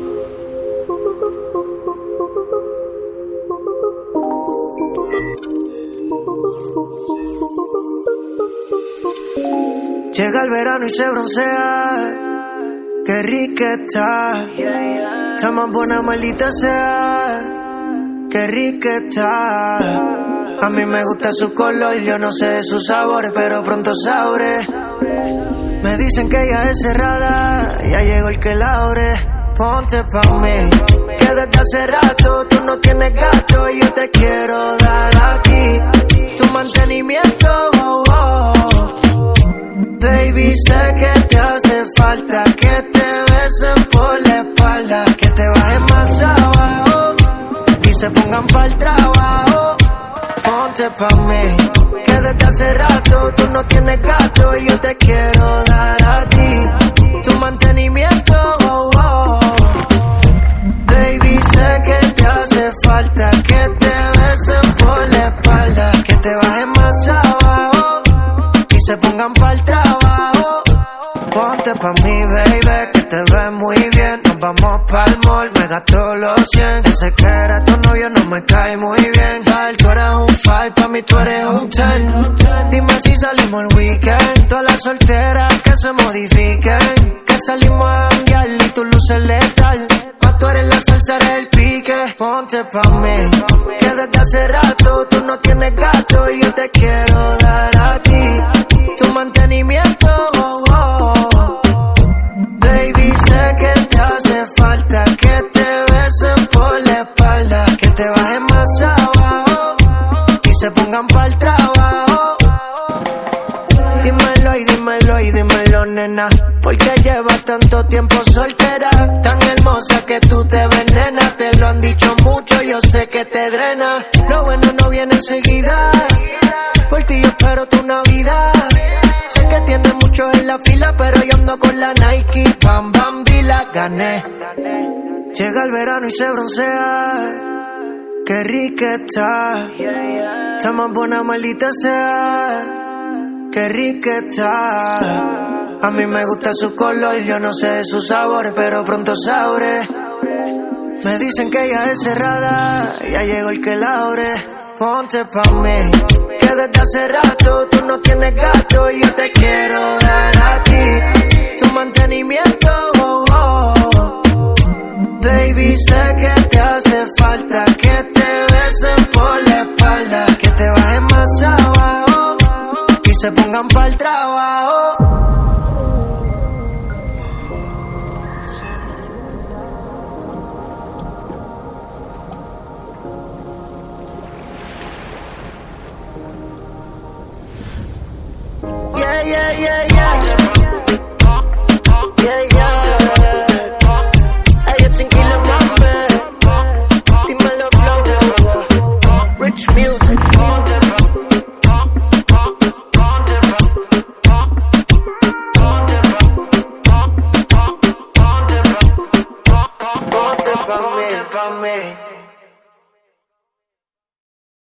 Llega el verano y se broncea. Qué rica está. Está más buena, maldita sea. Qué rica está. A mí me gusta su color, yo no sé de sus sabores, pero pronto sabré. Me dicen que ella es cerrada, ya llegó el que la abre. Ponte pa' mí, que desde hace rato tú no tienes gasto y yo te quiero dar a ti tu mantenimiento, oh, oh. Baby, sé que te hace falta que te besen por la espalda, que te bajen más abajo y se pongan pa'l trabajo. Ponte pa' mí, que desde hace rato tú no tienes gasto y yo te quiero dar a ti tu mantenimiento, oh, oh. Baby, sé que te hace falta que te besen por la espalda, que te bajen más abajo y se pongan pa'l trabajo. Ponte pa' mí, baby, que te ves muy bien. Nos vamos pa'l mall, me gasto los 100. Ese que era tu novio no me cae muy bien. Kyle, tú eres un 5, pa' mí tú eres un 10. Dime si salimos el weekend. Todas las solteras que se modifiquen, que salimos a janguear y tu luz es letal. Pa' tú eres la salsa, eres el pique. Ponte pa' mí, que desde hace rato tú no tienes gasto y yo te quiero dar a ti tu mantenimiento, oh, oh. Baby, sé que te hace falta que te besen por la espalda, que te bajen más abajo y se pongan pa'l trabajo. Dímelo y dímelo, nena, porque llevas tanto tiempo soltera, tan hermosa que tú te ves, nena. Te lo han dicho mucho, yo sé que te drena. Lo bueno no viene enseguida, por ti yo espero tu Navidad. Sé que tienes muchos en la fila, pero yo ando con la Nike. Bam, bam, y la gané. Llega el verano y se broncea. Qué rica está. Está más buena, maldita sea. Qué rica está. A mí me gusta su color, yo no sé de sus sabores, pero pronto sabré. Me dicen que ella es cerrada, ya llegó el que la abre. Ponte pa' mí, que desde hace rato tú no tienes gasto y yo te quiero dar a ti tu mantenimiento, oh, oh. Baby, sé que te hace falta que te besen por la espalda, que te bajen más abajo y se pongan pa'l trabajo. Yeah, yeah, yeah.